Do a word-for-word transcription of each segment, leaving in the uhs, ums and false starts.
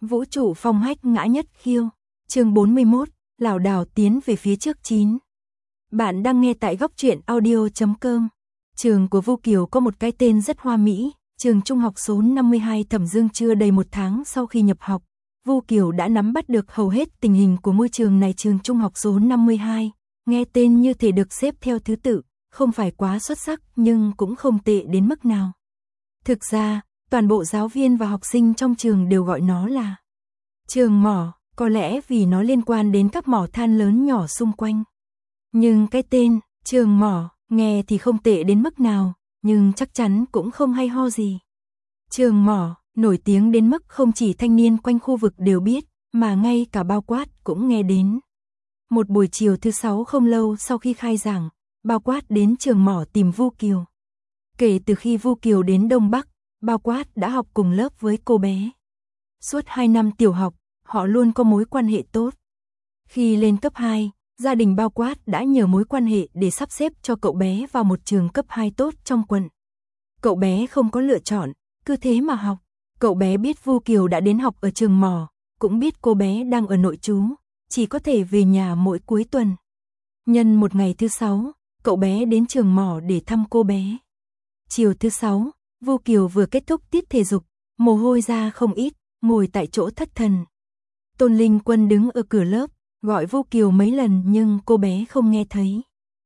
Vũ trụ phong hách ngã nhất khiêu. Chương bốn mươi mốt, lảo đảo tiến về phía trước chín. Bạn đang nghe tại góc truyện audio chấm com. Trường của Vu Kiều có một cái tên rất hoa mỹ, trường trung học số năm mươi hai Thẩm Dương. Chưa đầy một tháng sau khi nhập học, Vu Kiều đã nắm bắt được hầu hết tình hình của ngôi trường này. Trường trung học số năm mươi hai, nghe tên như thể được xếp theo thứ tự, không phải quá xuất sắc nhưng cũng không tệ đến mức nào. Thực ra, toàn bộ giáo viên và học sinh trong trường đều gọi nó là trường mỏ, có lẽ vì nó liên quan đến các mỏ than lớn nhỏ xung quanh. Nhưng cái tên trường mỏ nghe thì không tệ đến mức nào, nhưng chắc chắn cũng không hay ho gì. Trường mỏ nổi tiếng đến mức không chỉ thanh niên quanh khu vực đều biết, mà ngay cả Bao Quát cũng nghe đến. Một buổi chiều thứ sáu không lâu sau khi khai giảng, Bao Quát đến trường mỏ tìm Vu Kiều. Kể từ khi Vu Kiều đến Đông Bắc, Bao Quát đã học cùng lớp với cô bé. Suốt hai năm tiểu học, họ luôn có mối quan hệ tốt. Khi lên cấp hai, gia đình Bao Quát đã nhờ mối quan hệ để sắp xếp cho cậu bé vào một trường cấp hai tốt trong quận. Cậu bé không có lựa chọn, cứ thế mà học. Cậu bé biết Vu Kiều đã đến học ở trường mỏ, cũng biết cô bé đang ở nội trú, chỉ có thể về nhà mỗi cuối tuần. Nhân một ngày thứ sáu, cậu bé đến trường mỏ để thăm cô bé. Chiều thứ sáu, Vu Kiều vừa kết thúc tiết thể dục, mồ hôi ra không ít, ngồi tại chỗ thất thần. Tôn Linh Quân đứng ở cửa lớp, gọi Vu Kiều mấy lần nhưng cô bé không nghe thấy.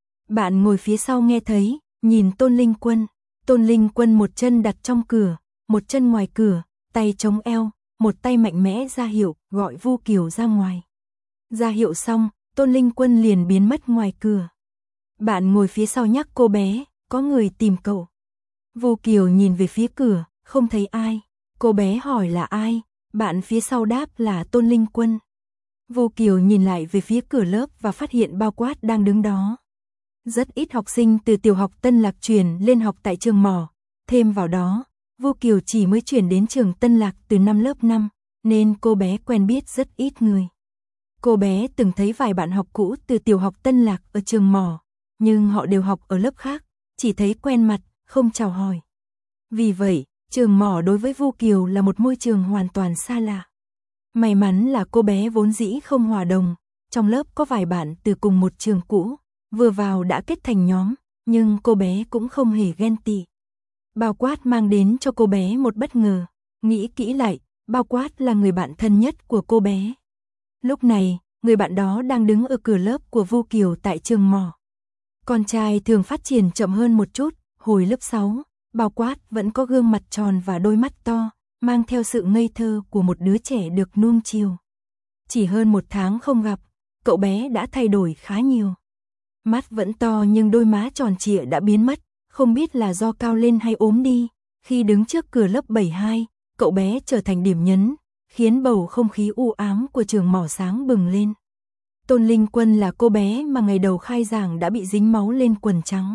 Bạn ngồi phía sau nghe thấy, nhìn Tôn Linh Quân. Tôn Linh Quân một chân đặt trong cửa, một chân ngoài cửa, tay chống eo, một tay mạnh mẽ ra hiệu, gọi Vu Kiều ra ngoài. Ra hiệu xong, Tôn Linh Quân liền biến mất ngoài cửa. Bạn ngồi phía sau nhắc cô bé, có người tìm cậu. Vu Kiều nhìn về phía cửa, không thấy ai. Cô bé hỏi là ai, bạn phía sau đáp là Tôn Linh Quân. Vu Kiều nhìn lại về phía cửa lớp và phát hiện Bao Quát đang đứng đó. Rất ít học sinh từ tiểu học Tân Lạc chuyển lên học tại trường mỏ. Thêm vào đó, Vu Kiều chỉ mới chuyển đến trường Tân Lạc từ năm lớp năm, nên cô bé quen biết rất ít người. Cô bé từng thấy vài bạn học cũ từ tiểu học Tân Lạc ở trường mỏ, nhưng họ đều học ở lớp khác, chỉ thấy quen mặt, không chào hỏi. Vì vậy, trường mỏ đối với Vu Kiều là một môi trường hoàn toàn xa lạ. May mắn là cô bé vốn dĩ không hòa đồng, trong lớp có vài bạn từ cùng một trường cũ, vừa vào đã kết thành nhóm, nhưng cô bé cũng không hề ghen tị. Bao Quát mang đến cho cô bé một bất ngờ, nghĩ kỹ lại, Bao Quát là người bạn thân nhất của cô bé. Lúc này, người bạn đó đang đứng ở cửa lớp của Vu Kiều tại trường mỏ. Con trai thường phát triển chậm hơn một chút, hồi lớp sáu, Bao Quát vẫn có gương mặt tròn và đôi mắt to, mang theo sự ngây thơ của một đứa trẻ được nuông chiều. Chỉ hơn một tháng không gặp, cậu bé đã thay đổi khá nhiều. Mắt vẫn to nhưng đôi má tròn trịa đã biến mất, không biết là do cao lên hay ốm đi. Khi đứng trước cửa lớp bảy hai, cậu bé trở thành điểm nhấn, khiến bầu không khí u ám của trường mỏ sáng bừng lên. Tôn Linh Quân là cô bé mà ngày đầu khai giảng đã bị dính máu lên quần trắng.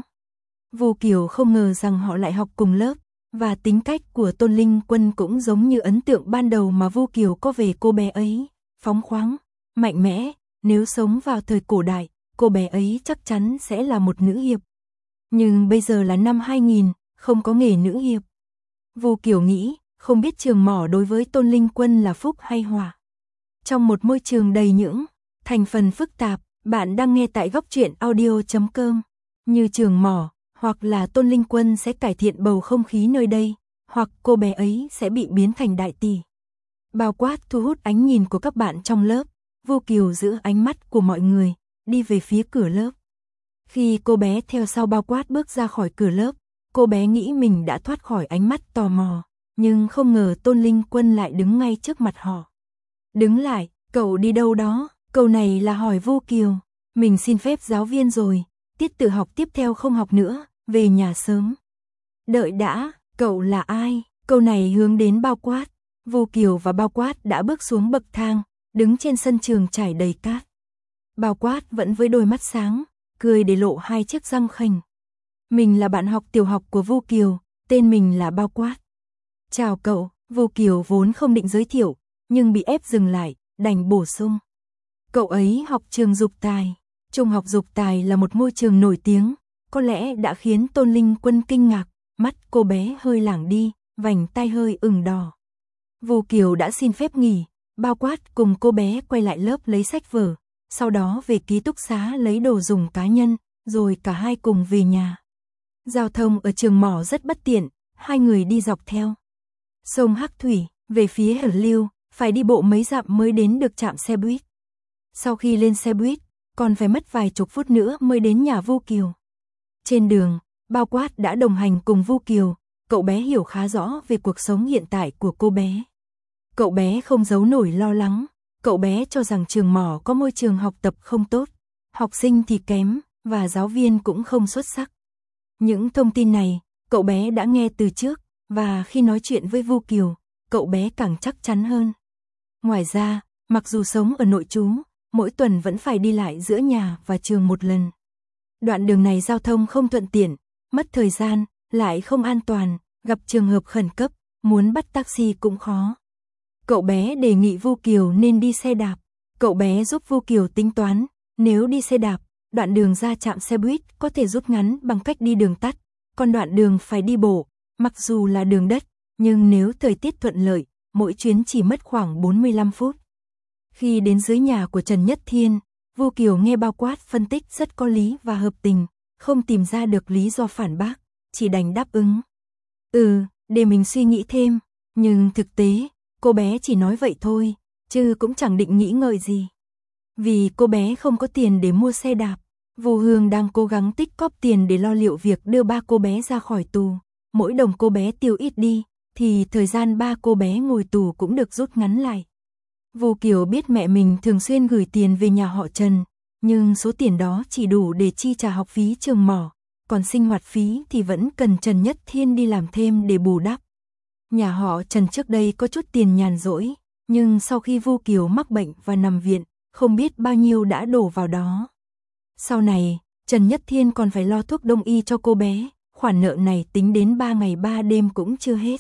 Vu Kiều không ngờ rằng họ lại học cùng lớp, và tính cách của Tôn Linh Quân cũng giống như ấn tượng ban đầu mà Vu Kiều có về cô bé ấy, phóng khoáng, mạnh mẽ. Nếu sống vào thời cổ đại, cô bé ấy chắc chắn sẽ là một nữ hiệp. Nhưng bây giờ là năm hai nghìn, không có nghề nữ hiệp. Vu Kiều nghĩ, không biết trường mỏ đối với Tôn Linh Quân là phúc hay họa. Trong một môi trường đầy những thành phần phức tạp, bạn đang nghe tại góc truyện audio chấm com. Như trường mỏ, hoặc là Tôn Linh Quân sẽ cải thiện bầu không khí nơi đây, hoặc cô bé ấy sẽ bị biến thành đại tỷ. Bao Quát thu hút ánh nhìn của các bạn trong lớp. Vu Kiều giữ ánh mắt của mọi người, đi về phía cửa lớp. Khi cô bé theo sau Bao Quát bước ra khỏi cửa lớp, cô bé nghĩ mình đã thoát khỏi ánh mắt tò mò, nhưng không ngờ Tôn Linh Quân lại đứng ngay trước mặt họ. Đứng lại, cậu đi đâu đó? Câu này là hỏi Vu Kiều. Mình xin phép giáo viên rồi, tiết tự học tiếp theo không học nữa, về nhà sớm. Đợi đã, cậu là ai? Câu này hướng đến Bao Quát. Vu Kiều và Bao Quát đã bước xuống bậc thang, đứng trên sân trường trải đầy cát. Bao Quát vẫn với đôi mắt sáng, cười để lộ hai chiếc răng khênh. Mình là bạn học tiểu học của Vu Kiều, tên mình là Bao Quát. Chào cậu. Vu Kiều vốn không định giới thiệu, nhưng bị ép dừng lại, đành bổ sung. Cậu ấy học trường Dục Tài. Trung học Dục Tài là một môi trường nổi tiếng, có lẽ đã khiến Tôn Linh Quân kinh ngạc, mắt cô bé hơi lảng đi, vành tai hơi ửng đỏ. Vu Kiều đã xin phép nghỉ, Bao Quát cùng cô bé quay lại lớp lấy sách vở, sau đó về ký túc xá lấy đồ dùng cá nhân, rồi cả hai cùng về nhà. Giao thông ở trường mỏ rất bất tiện, hai người đi dọc theo sông Hắc Thủy, về phía Hở Lưu, phải đi bộ mấy dặm mới đến được trạm xe buýt. Sau khi lên xe buýt, còn phải mất vài chục phút nữa mới đến nhà Vu Kiều. Trên đường, Bao Quát đã đồng hành cùng Vu Kiều, cậu bé hiểu khá rõ về cuộc sống hiện tại của cô bé. Cậu bé không giấu nổi lo lắng, cậu bé cho rằng trường mỏ có môi trường học tập không tốt, học sinh thì kém, và giáo viên cũng không xuất sắc. Những thông tin này, cậu bé đã nghe từ trước, và khi nói chuyện với Vu Kiều, cậu bé càng chắc chắn hơn. Ngoài ra, mặc dù sống ở nội trú, mỗi tuần vẫn phải đi lại giữa nhà và trường một lần. Đoạn đường này giao thông không thuận tiện, mất thời gian, lại không an toàn, gặp trường hợp khẩn cấp, muốn bắt taxi cũng khó. Cậu bé đề nghị Vu Kiều nên đi xe đạp. Cậu bé giúp Vu Kiều tính toán, nếu đi xe đạp, đoạn đường ra trạm xe buýt có thể rút ngắn bằng cách đi đường tắt, còn đoạn đường phải đi bộ, mặc dù là đường đất, nhưng nếu thời tiết thuận lợi, mỗi chuyến chỉ mất khoảng bốn mươi lăm phút. Khi đến dưới nhà của Trần Nhất Thiên, Vu Kiều nghe Bao Quát phân tích rất có lý và hợp tình, không tìm ra được lý do phản bác, chỉ đành đáp ứng. Ừ, để mình suy nghĩ thêm, nhưng thực tế, cô bé chỉ nói vậy thôi, chứ cũng chẳng định nghĩ ngợi gì. Vì cô bé không có tiền để mua xe đạp, Vu Hương đang cố gắng tích cóp tiền để lo liệu việc đưa ba cô bé ra khỏi tù. Mỗi đồng cô bé tiêu ít đi, thì thời gian ba cô bé ngồi tù cũng được rút ngắn lại. Vu Kiều biết mẹ mình thường xuyên gửi tiền về nhà họ Trần, nhưng số tiền đó chỉ đủ để chi trả học phí trường mỏ, còn sinh hoạt phí thì vẫn cần Trần Nhất Thiên đi làm thêm để bù đắp. Nhà họ Trần trước đây có chút tiền nhàn rỗi, nhưng sau khi Vu Kiều mắc bệnh và nằm viện, không biết bao nhiêu đã đổ vào đó. Sau này, Trần Nhất Thiên còn phải lo thuốc đông y cho cô bé, khoản nợ này tính đến ba ngày ba đêm cũng chưa hết.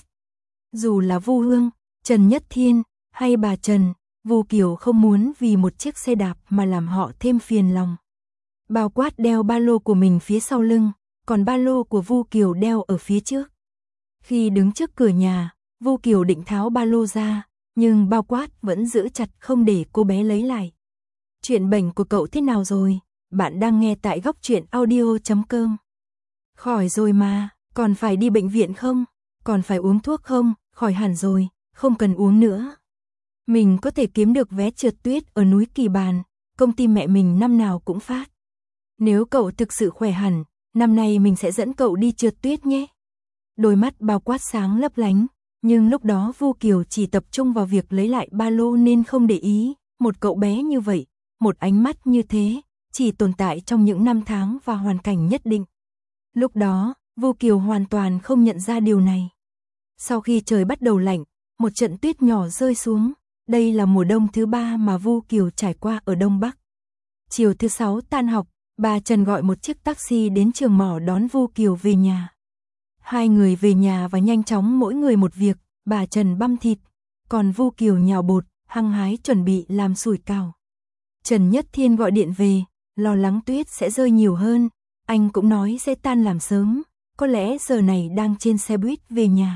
Dù là Vu Hương, Trần Nhất Thiên hay bà Trần, Vu Kiều không muốn vì một chiếc xe đạp mà làm họ thêm phiền lòng. Bao Quát đeo ba lô của mình phía sau lưng, còn ba lô của Vu Kiều đeo ở phía trước. Khi đứng trước cửa nhà, Vu Kiều định tháo ba lô ra, nhưng Bao Quát vẫn giữ chặt không để cô bé lấy lại. Chuyện bệnh của cậu thế nào rồi? Bạn đang nghe tại góc truyện audio chấm com. Khỏi rồi mà, còn phải đi bệnh viện không? Còn phải uống thuốc không? Khỏi hẳn rồi, không cần uống nữa. Mình có thể kiếm được vé trượt tuyết ở núi Kỳ Bàn, công ty mẹ mình năm nào cũng phát. Nếu cậu thực sự khỏe hẳn, năm nay mình sẽ dẫn cậu đi trượt tuyết nhé. Đôi mắt Bao Quát sáng lấp lánh, nhưng lúc đó Vu Kiều chỉ tập trung vào việc lấy lại ba lô nên không để ý. Một cậu bé như vậy, một ánh mắt như thế, chỉ tồn tại trong những năm tháng và hoàn cảnh nhất định. Lúc đó, Vu Kiều hoàn toàn không nhận ra điều này. Sau khi trời bắt đầu lạnh, một trận tuyết nhỏ rơi xuống. Đây là mùa đông thứ ba mà Vu Kiều trải qua ở Đông Bắc. Chiều thứ sáu tan học, bà Trần gọi một chiếc taxi đến trường mỏ đón Vu Kiều về nhà. Hai người về nhà và nhanh chóng mỗi người một việc, bà Trần băm thịt, còn Vu Kiều nhào bột, hăng hái chuẩn bị làm sủi cảo. Trần Nhất Thiên gọi điện về, lo lắng tuyết sẽ rơi nhiều hơn, anh cũng nói sẽ tan làm sớm, có lẽ giờ này đang trên xe buýt về nhà.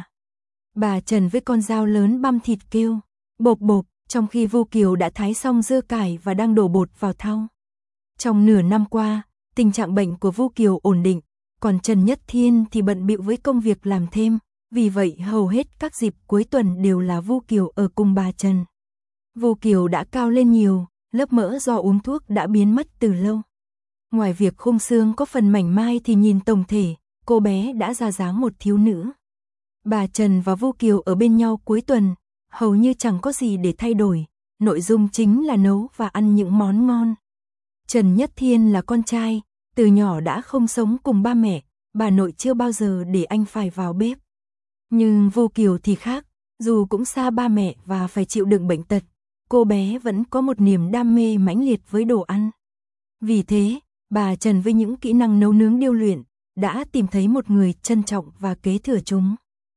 Bà Trần với con dao lớn băm thịt kêu, bộp bộp, trong khi Vu Kiều đã thái xong dưa cải và đang đổ bột vào thau. Trong nửa năm qua, tình trạng bệnh của Vu Kiều ổn định, còn Trần Nhất Thiên thì bận bịu với công việc làm thêm, vì vậy hầu hết các dịp cuối tuần đều là Vu Kiều ở cùng bà Trần. Vu Kiều đã cao lên nhiều, lớp mỡ do uống thuốc đã biến mất từ lâu. Ngoài việc khung xương có phần mảnh mai thì nhìn tổng thể, cô bé đã ra dáng một thiếu nữ. Bà Trần và Vu Kiều ở bên nhau cuối tuần, hầu như chẳng có gì để thay đổi, nội dung chính là nấu và ăn những món ngon. Trần Nhất Thiên là con trai, từ nhỏ đã không sống cùng ba mẹ, bà nội chưa bao giờ để anh phải vào bếp. Nhưng Vu Kiều thì khác, dù cũng xa ba mẹ và phải chịu đựng bệnh tật, cô bé vẫn có một niềm đam mê mãnh liệt với đồ ăn. Vì thế, bà Trần với những kỹ năng nấu nướng điêu luyện, đã tìm thấy một người trân trọng và kế thừa chúng.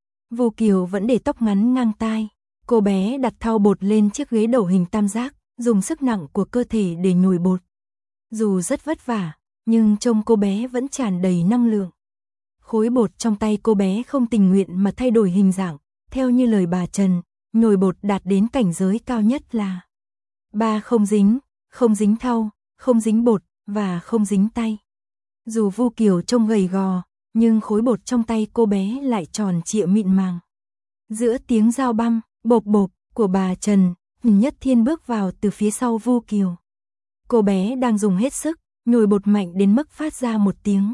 Vu Kiều vẫn để tóc ngắn ngang tai, cô bé đặt thau bột lên chiếc ghế đẩu hình tam giác, dùng sức nặng của cơ thể để nhồi bột. Dù rất vất vả, nhưng trông cô bé vẫn tràn đầy năng lượng. Khối bột trong tay cô bé không tình nguyện mà thay đổi hình dạng, theo như lời bà Trần, nhồi bột đạt đến cảnh giới cao nhất là ba không dính, không dính thau, không dính bột và không dính tay. Dù Vu Kiều trông gầy gò, nhưng khối bột trong tay cô bé lại tròn trịa mịn màng. Giữa tiếng dao băm, bộp bộp của bà Trần, Nhất Thiên bước vào từ phía sau Vu Kiều. Cô bé đang dùng hết sức, nhồi bột mạnh đến mức phát ra một tiếng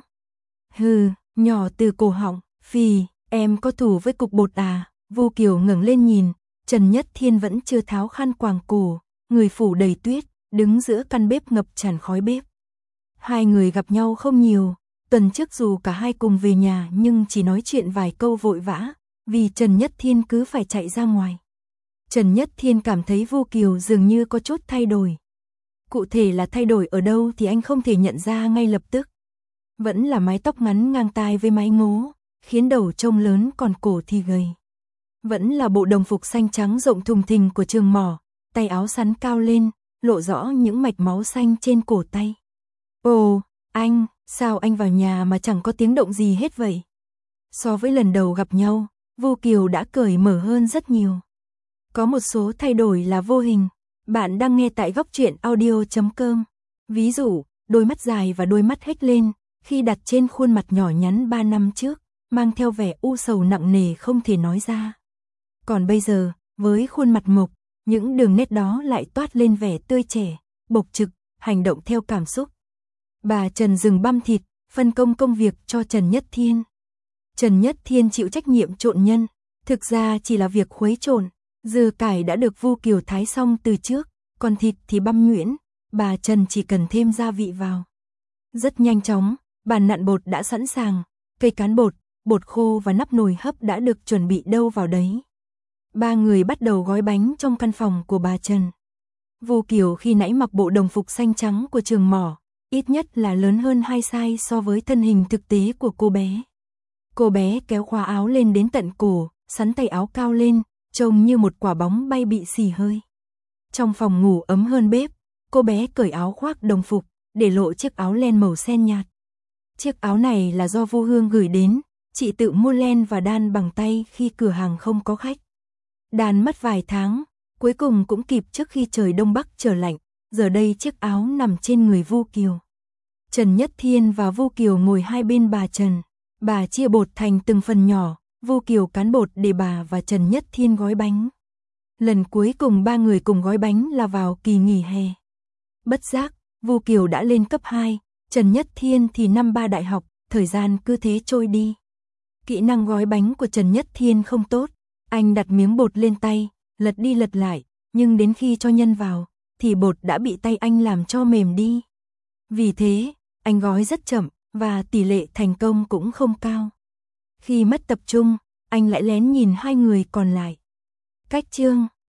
hừ, nhỏ từ cổ họng, phì, em có thù với cục bột à? Vu Kiều ngẩng lên nhìn, Trần Nhất Thiên vẫn chưa tháo khăn quàng cổ, người phủ đầy tuyết, đứng giữa căn bếp ngập tràn khói bếp. Hai người gặp nhau không nhiều, tuần trước dù cả hai cùng về nhà nhưng chỉ nói chuyện vài câu vội vã, vì Trần Nhất Thiên cứ phải chạy ra ngoài. Trần Nhất Thiên cảm thấy Vu Kiều dường như có chút thay đổi. Cụ thể là thay đổi ở đâu thì anh không thể nhận ra ngay lập tức. Vẫn là mái tóc ngắn ngang tai với mái ngố, khiến đầu trông lớn còn cổ thì gầy. Vẫn là bộ đồng phục xanh trắng rộng thùng thình của trường mỏ, tay áo sắn cao lên, lộ rõ những mạch máu xanh trên cổ tay. Ồ, anh, sao anh vào nhà mà chẳng có tiếng động gì hết vậy? So với lần đầu gặp nhau, Vu Kiều đã cởi mở hơn rất nhiều. Có một số thay đổi là vô hình. Bạn đang nghe tại góc truyện audio chấm com. Ví dụ, đôi mắt dài và đôi mắt hếch lên, khi đặt trên khuôn mặt nhỏ nhắn ba năm trước, mang theo vẻ u sầu nặng nề không thể nói ra. Còn bây giờ, với khuôn mặt mộc, những đường nét đó lại toát lên vẻ tươi trẻ, bộc trực, hành động theo cảm xúc. Bà Trần dừng băm thịt, phân công công việc cho Trần Nhất Thiên. Trần Nhất Thiên chịu trách nhiệm trộn nhân, thực ra chỉ là việc khuấy trộn. Dưa cải đã được Vu Kiều thái xong từ trước, còn thịt thì băm nhuyễn, bà Trần chỉ cần thêm gia vị vào. Rất nhanh chóng, bàn nặn bột đã sẵn sàng, cây cán bột, bột khô và nắp nồi hấp đã được chuẩn bị đâu vào đấy. Ba người bắt đầu gói bánh trong căn phòng của bà Trần. Vu Kiều khi nãy mặc bộ đồng phục xanh trắng của trường mỏ, ít nhất là lớn hơn hai size so với thân hình thực tế của cô bé. Cô bé kéo khóa áo lên đến tận cổ, sắn tay áo cao lên, trông như một quả bóng bay bị xì hơi. Trong phòng ngủ ấm hơn bếp, cô bé cởi áo khoác đồng phục, để lộ chiếc áo len màu sen nhạt. Chiếc áo này là do Vu Hương gửi đến, chị tự mua len và đan bằng tay khi cửa hàng không có khách. Đan mất vài tháng, cuối cùng cũng kịp trước khi trời đông bắc trở lạnh, giờ đây chiếc áo nằm trên người Vu Kiều. Trần Nhất Thiên và Vu Kiều ngồi hai bên bà Trần, bà chia bột thành từng phần nhỏ, Vu Kiều cán bột để bà và Trần Nhất Thiên gói bánh. Lần cuối cùng ba người cùng gói bánh là vào kỳ nghỉ hè. Bất giác, Vu Kiều đã lên cấp hai, Trần Nhất Thiên thì năm ba đại học, thời gian cứ thế trôi đi. Kỹ năng gói bánh của Trần Nhất Thiên không tốt, anh đặt miếng bột lên tay, lật đi lật lại, nhưng đến khi cho nhân vào, thì bột đã bị tay anh làm cho mềm đi. Vì thế, anh gói rất chậm, và tỷ lệ thành công cũng không cao. Khi mất tập trung, anh lại lén nhìn hai người còn lại. Cách chương